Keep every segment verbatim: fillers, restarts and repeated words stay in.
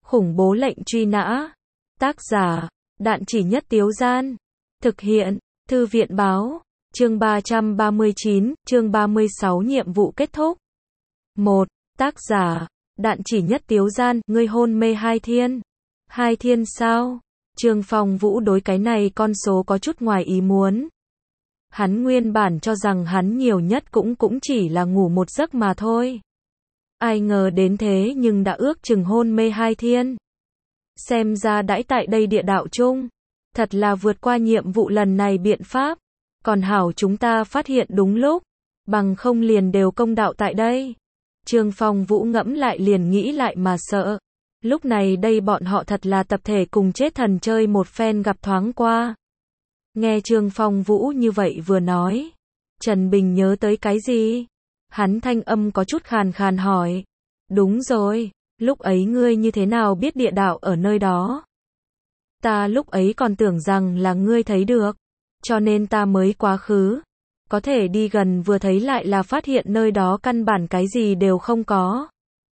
Khủng bố lệnh truy nã. Tác giả, Đạn Chỉ Nhất Tiếu Gian. Thực hiện, Thư viện Báo. Chương ba trăm ba mươi chín, chương ba mươi sáu nhiệm vụ kết thúc. một. Tác giả, Đạn Chỉ Nhất Tiếu Gian, ngươi hôn mê Hai Thiên. Hai Thiên sao? Trương Phong Vũ đối cái này con số có chút ngoài ý muốn. Hắn nguyên bản cho rằng hắn nhiều nhất cũng cũng chỉ là ngủ một giấc mà thôi. Ai ngờ đến thế nhưng đã ước chừng hôn mê Hai Thiên. Xem ra đãi tại đây địa đạo chung. Thật là vượt qua nhiệm vụ lần này biện pháp. Còn hảo chúng ta phát hiện đúng lúc. Bằng không liền đều công đạo tại đây. Trương Phong Vũ ngẫm lại liền nghĩ lại mà sợ. Lúc này đây bọn họ thật là tập thể cùng chết thần chơi một phen gặp thoáng qua. Nghe Trương Phong Vũ như vậy vừa nói. Trần Bình nhớ tới cái gì? Hắn thanh âm có chút khàn khàn hỏi. Đúng rồi, lúc ấy ngươi như thế nào biết địa đạo ở nơi đó? Ta lúc ấy còn tưởng rằng là ngươi thấy được. Cho nên ta mới quá khứ. Có thể đi gần vừa thấy lại là phát hiện nơi đó căn bản cái gì đều không có.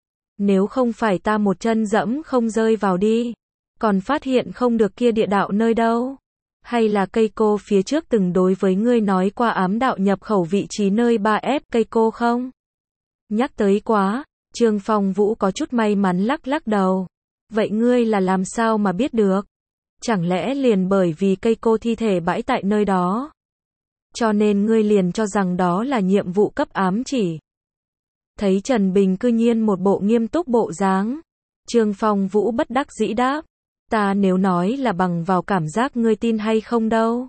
Nếu không phải ta một chân dẫm không rơi vào đi. Còn phát hiện không được kia địa đạo nơi đâu. Hay là cây cô phía trước từng đối với ngươi nói qua ám đạo nhập khẩu vị trí nơi ba ép cây cô không? Nhắc tới quá, Trương Phong Vũ có chút may mắn lắc lắc đầu. Vậy ngươi là làm sao mà biết được? Chẳng lẽ liền bởi vì cây cô thi thể bãi tại nơi đó? Cho nên ngươi liền cho rằng đó là nhiệm vụ cấp ám chỉ. Thấy Trần Bình cư nhiên một bộ nghiêm túc bộ dáng. Trương Phong Vũ bất đắc dĩ đáp. Ta nếu nói là bằng vào cảm giác ngươi tin hay không đâu.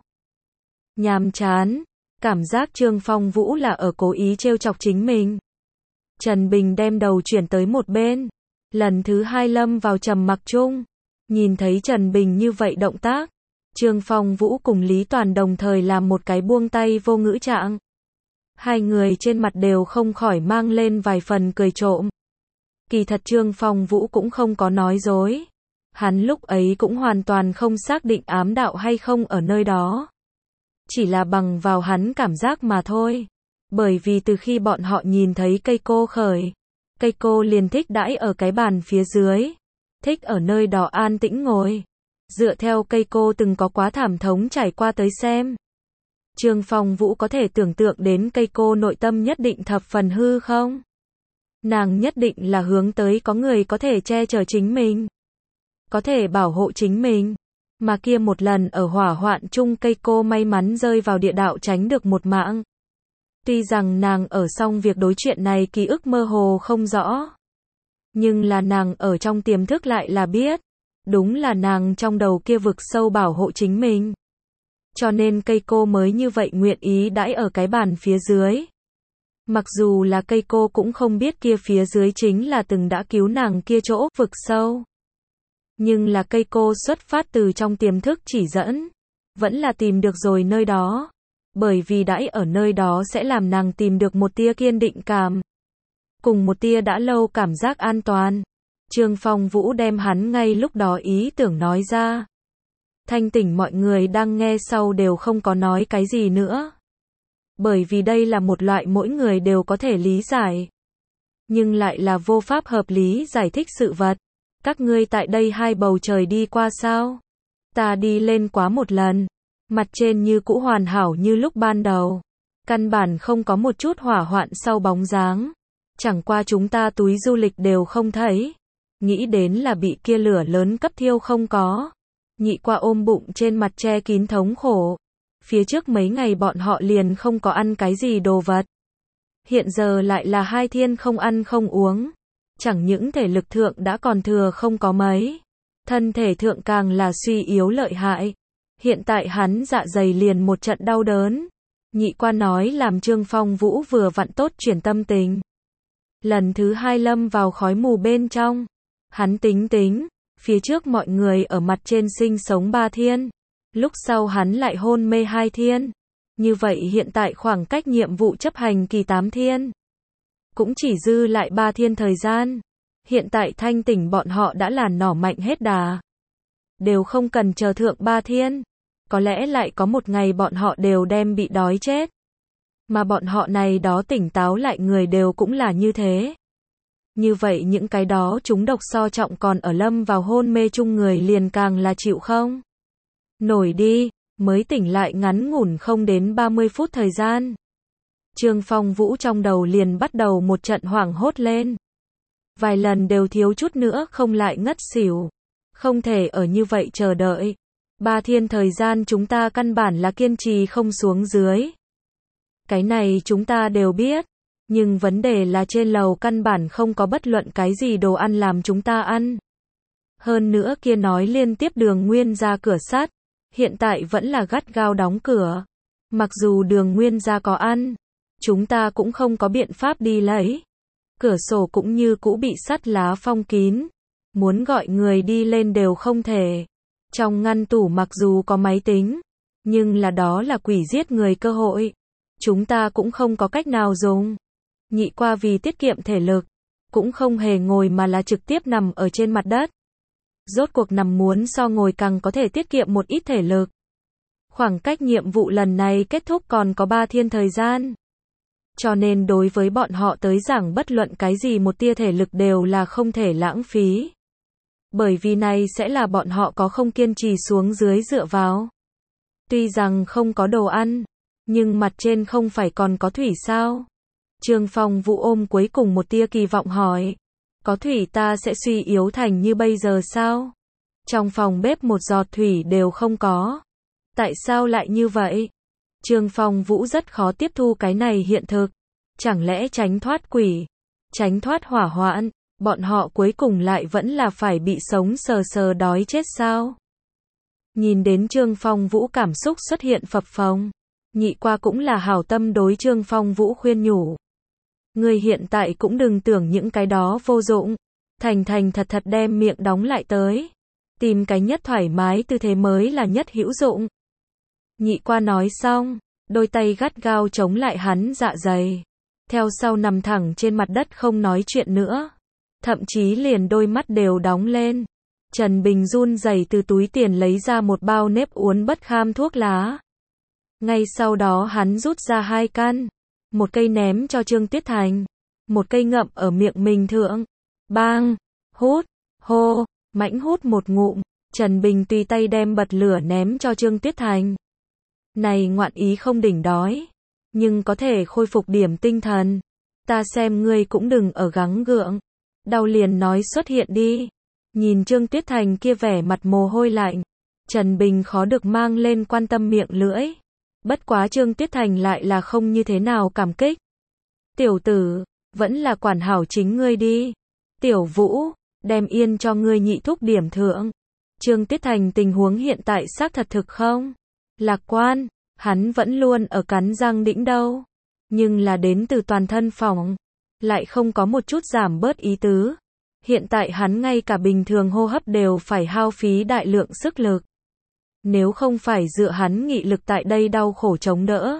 Nhàm chán. Cảm giác Trương Phong Vũ là ở cố ý trêu chọc chính mình. Trần Bình đem đầu chuyển tới một bên. Lần thứ hai lâm vào trầm mặc chung. Nhìn thấy Trần Bình như vậy động tác. Trương Phong Vũ cùng Lý Toàn đồng thời làm một cái buông tay vô ngữ trạng. Hai người trên mặt đều không khỏi mang lên vài phần cười trộm. Kỳ thật Trương Phong Vũ cũng không có nói dối. Hắn lúc ấy cũng hoàn toàn không xác định ám đạo hay không ở nơi đó. Chỉ là bằng vào hắn cảm giác mà thôi. Bởi vì từ khi bọn họ nhìn thấy cây cô khởi, cây cô liền thích đãi ở cái bàn phía dưới. Thích ở nơi đó an tĩnh ngồi. Dựa theo cây cô từng có quá thảm thống trải qua tới xem. Trương Phong Vũ có thể tưởng tượng đến cây cô nội tâm nhất định thập phần hư không? Nàng nhất định là hướng tới có người có thể che chở chính mình. Có thể bảo hộ chính mình. Mà kia một lần ở hỏa hoạn chung cây cô may mắn rơi vào địa đạo tránh được một mạng. Tuy rằng nàng ở xong việc đối chuyện này ký ức mơ hồ không rõ. Nhưng là nàng ở trong tiềm thức lại là biết. Đúng là nàng trong đầu kia vực sâu bảo hộ chính mình. Cho nên cây cô mới như vậy nguyện ý đãi ở cái bàn phía dưới. Mặc dù là cây cô cũng không biết kia phía dưới chính là từng đã cứu nàng kia chỗ vực sâu. Nhưng là cây cô xuất phát từ trong tiềm thức chỉ dẫn. Vẫn là tìm được rồi nơi đó. Bởi vì đãi ở nơi đó sẽ làm nàng tìm được một tia kiên định cảm. Cùng một tia đã lâu cảm giác an toàn. Trương Phong Vũ đem hắn ngay lúc đó ý tưởng nói ra. Thanh tỉnh mọi người đang nghe sau đều không có nói cái gì nữa. Bởi vì đây là một loại mỗi người đều có thể lý giải. Nhưng lại là vô pháp hợp lý giải thích sự vật. Các ngươi tại đây hai bầu trời đi qua sao? Ta đi lên quá một lần. Mặt trên như cũ hoàn hảo như lúc ban đầu. Căn bản không có một chút hỏa hoạn sau bóng dáng. Chẳng qua chúng ta túi du lịch đều không thấy. Nghĩ đến là bị kia lửa lớn cấp thiêu không có. Nhị qua ôm bụng trên mặt che kín thống khổ. Phía trước mấy ngày bọn họ liền không có ăn cái gì đồ vật. Hiện giờ lại là Hai Thiên không ăn không uống. Chẳng những thể lực thượng đã còn thừa không có mấy. Thân thể thượng càng là suy yếu lợi hại. Hiện tại hắn dạ dày liền một trận đau đớn. Nhị qua nói làm Trương Phong Vũ vừa vặn tốt chuyển tâm tình. Lần thứ hai lâm vào khói mù bên trong. Hắn tính tính. Phía trước mọi người ở mặt trên sinh sống ba thiên. Lúc sau hắn lại hôn mê Hai Thiên. Như vậy hiện tại khoảng cách nhiệm vụ chấp hành kỳ tám thiên. Cũng chỉ dư lại ba thiên thời gian. Hiện tại thanh tỉnh bọn họ đã là nỏ mạnh hết đà. Đều không cần chờ thượng ba thiên. Có lẽ lại có một ngày bọn họ đều đem bị đói chết. Mà bọn họ này đó tỉnh táo lại người đều cũng là như thế. Như vậy những cái đó chúng độc so trọng còn ở lâm vào hôn mê chung người liền càng là chịu không nổi đi, mới tỉnh lại ngắn ngủn không đến ba mươi phút thời gian. Trương Phong Vũ trong đầu liền bắt đầu một trận hoảng hốt lên. Vài lần đều thiếu chút nữa không lại ngất xỉu. Không thể ở như vậy chờ đợi. Ba thiên thời gian chúng ta căn bản là kiên trì không xuống dưới. Cái này chúng ta đều biết. Nhưng vấn đề là trên lầu căn bản không có bất luận cái gì đồ ăn làm chúng ta ăn. Hơn nữa kia nói liên tiếp Đường Nguyên ra cửa sắt. Hiện tại vẫn là gắt gao đóng cửa. Mặc dù Đường Nguyên ra có ăn, chúng ta cũng không có biện pháp đi lấy. Cửa sổ cũng như cũ bị sắt lá phong kín. Muốn gọi người đi lên đều không thể. Trong ngăn tủ mặc dù có máy tính, nhưng là đó là quỷ giết người cơ hội. Chúng ta cũng không có cách nào dùng. Nhị qua vì tiết kiệm thể lực, cũng không hề ngồi mà là trực tiếp nằm ở trên mặt đất. Rốt cuộc nằm muốn so ngồi càng có thể tiết kiệm một ít thể lực. Khoảng cách nhiệm vụ lần này kết thúc còn có ba thiên thời gian. Cho nên đối với bọn họ tới giảng bất luận cái gì một tia thể lực đều là không thể lãng phí. Bởi vì này sẽ là bọn họ có không kiên trì xuống dưới dựa vào. Tuy rằng không có đồ ăn, nhưng mặt trên không phải còn có thủy sao? Trương Phong Vũ ôm cuối cùng một tia kỳ vọng hỏi. Có thủy ta sẽ suy yếu thành như bây giờ sao? Trong phòng bếp một giọt thủy đều không có. Tại sao lại như vậy? Trương Phong Vũ rất khó tiếp thu cái này hiện thực. Chẳng lẽ tránh thoát quỷ, tránh thoát hỏa hoạn, bọn họ cuối cùng lại vẫn là phải bị sống sờ sờ đói chết sao? Nhìn đến Trương Phong Vũ cảm xúc xuất hiện phập phồng, nhị qua cũng là hảo tâm đối Trương Phong Vũ khuyên nhủ. Người hiện tại cũng đừng tưởng những cái đó vô dụng, thành thành thật thật đem miệng đóng lại tới. Tìm cái nhất thoải mái tư thế mới là nhất hữu dụng. Nhị qua nói xong, đôi tay gắt gao chống lại hắn dạ dày. Theo sau nằm thẳng trên mặt đất không nói chuyện nữa. Thậm chí liền đôi mắt đều đóng lên. Trần Bình run rẩy từ túi tiền lấy ra một bao nếp uốn bất kham thuốc lá. Ngay sau đó hắn rút ra hai căn. Một cây ném cho Trương Tiết Thành. Một cây ngậm ở miệng mình thượng. Bang! Hút! Hô! Mãnh hút một ngụm. Trần Bình tùy tay đem bật lửa ném cho Trương Tiết Thành. Này ngoạn ý không đỉnh đói. Nhưng có thể khôi phục điểm tinh thần. Ta xem ngươi cũng đừng ở gắng gượng. Đau liền nói xuất hiện đi. Nhìn Trương Tiết Thành kia vẻ mặt mồ hôi lạnh. Trần Bình khó được mang lên quan tâm miệng lưỡi. Bất quá Trương Tiết Thành lại là không như thế nào cảm kích. Tiểu tử, vẫn là quản hảo chính ngươi đi. Tiểu Vũ, đem yên cho ngươi nhị thúc điểm thượng. Trương Tiết Thành tình huống hiện tại xác thật thực không? Lạc quan, hắn vẫn luôn ở cắn răng đĩnh đâu. Nhưng là đến từ toàn thân phòng. Lại không có một chút giảm bớt ý tứ. Hiện tại hắn ngay cả bình thường hô hấp đều phải hao phí đại lượng sức lực. Nếu không phải dựa hắn nghị lực tại đây đau khổ chống đỡ,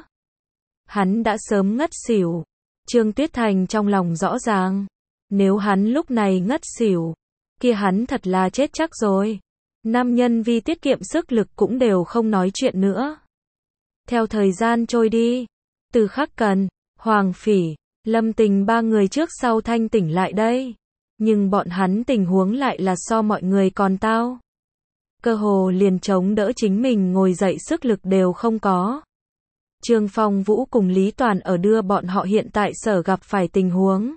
hắn đã sớm ngất xỉu. Trương Tiết Thành trong lòng rõ ràng, nếu hắn lúc này ngất xỉu, kia hắn thật là chết chắc rồi. Nam nhân vì tiết kiệm sức lực cũng đều không nói chuyện nữa. Theo thời gian trôi đi, Từ Khắc Cần, Hoàng Phỉ, Lâm Tình ba người trước sau thanh tỉnh lại đây. Nhưng bọn hắn tình huống lại là so mọi người còn tao. Cơ hồ liền chống đỡ chính mình ngồi dậy sức lực đều không có. Trương Phong Vũ cùng Lý Toàn ở đưa bọn họ hiện tại sở gặp phải tình huống.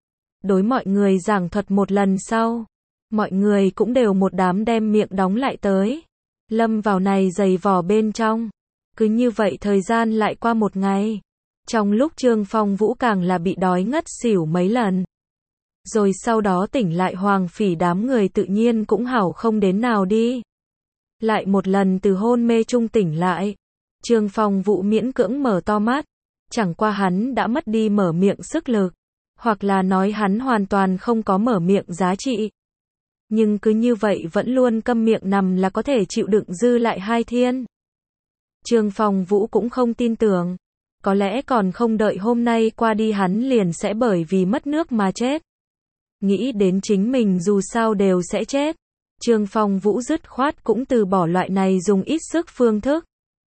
Đối mọi người giảng thuật một lần sau. Mọi người cũng đều một đám đem miệng đóng lại tới. Lâm vào này giày vò bên trong. Cứ như vậy thời gian lại qua một ngày. Trong lúc Trương Phong Vũ càng là bị đói ngất xỉu mấy lần. Rồi sau đó tỉnh lại Hoàng Phỉ đám người tự nhiên cũng hảo không đến nào đi. Lại một lần từ hôn mê trung tỉnh lại. Trương Phong Vũ miễn cưỡng mở to mắt. Chẳng qua hắn đã mất đi mở miệng sức lực. Hoặc là nói hắn hoàn toàn không có mở miệng giá trị. Nhưng cứ như vậy vẫn luôn câm miệng nằm là có thể chịu đựng dư lại hai thiên. Trương Phong Vũ cũng không tin tưởng. Có lẽ còn không đợi hôm nay qua đi hắn liền sẽ bởi vì mất nước mà chết. Nghĩ đến chính mình dù sao đều sẽ chết. Trương Phong Vũ dứt khoát cũng từ bỏ loại này dùng ít sức phương thức.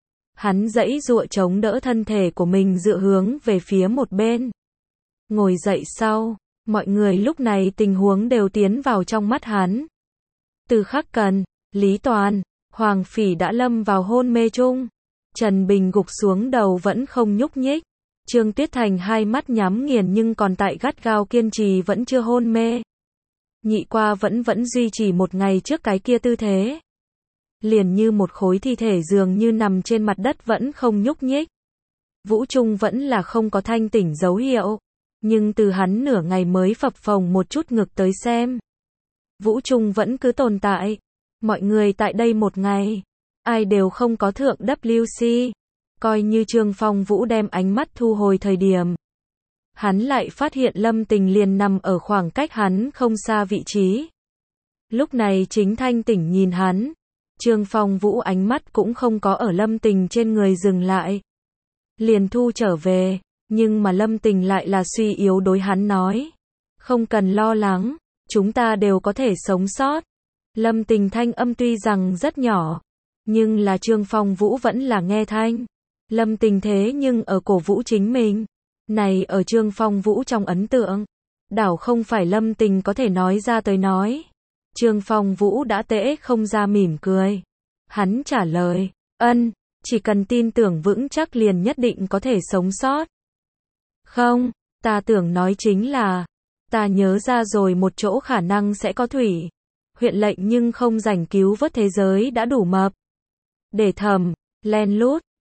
Hắn giãy giụa chống đỡ thân thể của mình dựa hướng về phía một bên. Ngồi dậy sau, Mọi người lúc này tình huống đều tiến vào trong mắt hắn. Từ Khắc Cần, Lý Toàn, Hoàng Phỉ đã lâm vào hôn mê chung. Trần Bình gục xuống đầu vẫn không nhúc nhích. Trương Tuyết Thành hai mắt nhắm nghiền nhưng còn tại gắt gao kiên trì vẫn chưa hôn mê. Nhị qua vẫn vẫn duy trì một ngày trước cái kia tư thế. Liền như một khối thi thể dường như nằm trên mặt đất vẫn không nhúc nhích. Vũ Trung vẫn là không có thanh tỉnh dấu hiệu. Nhưng từ hắn nửa ngày mới phập phồng một chút ngực tới xem. Vũ Trung vẫn cứ tồn tại. Mọi người tại đây một ngày. Ai đều không có thượng W C. Coi như Trương Phong Vũ đem ánh mắt thu hồi thời điểm. Hắn lại phát hiện Lâm Tình liền nằm ở khoảng cách hắn không xa vị trí. Lúc này chính thanh tỉnh nhìn hắn. Trương Phong Vũ ánh mắt cũng không có ở Lâm Tình trên người dừng lại. Liền thu trở về. Nhưng mà Lâm Tình lại là suy yếu đối hắn nói. Không cần lo lắng. Chúng ta đều có thể sống sót. Lâm Tình thanh âm tuy rằng rất nhỏ. Nhưng là Trương Phong Vũ vẫn là nghe thanh. Lâm Tình thế nhưng ở cổ vũ chính mình. Này ở Trương Phong Vũ trong ấn tượng. Đảo không phải Lâm Tình có thể nói ra tới nói. Trương Phong Vũ đã tễ không ra mỉm cười. Hắn trả lời. Ân, chỉ cần tin tưởng vững chắc liền nhất định có thể sống sót. Không, ta tưởng nói chính là. Ta nhớ ra rồi một chỗ khả năng sẽ có thủy. Huyện lệnh nhưng không rảnh cứu vớt thế giới đã đủ mập. Để thầm, len lút.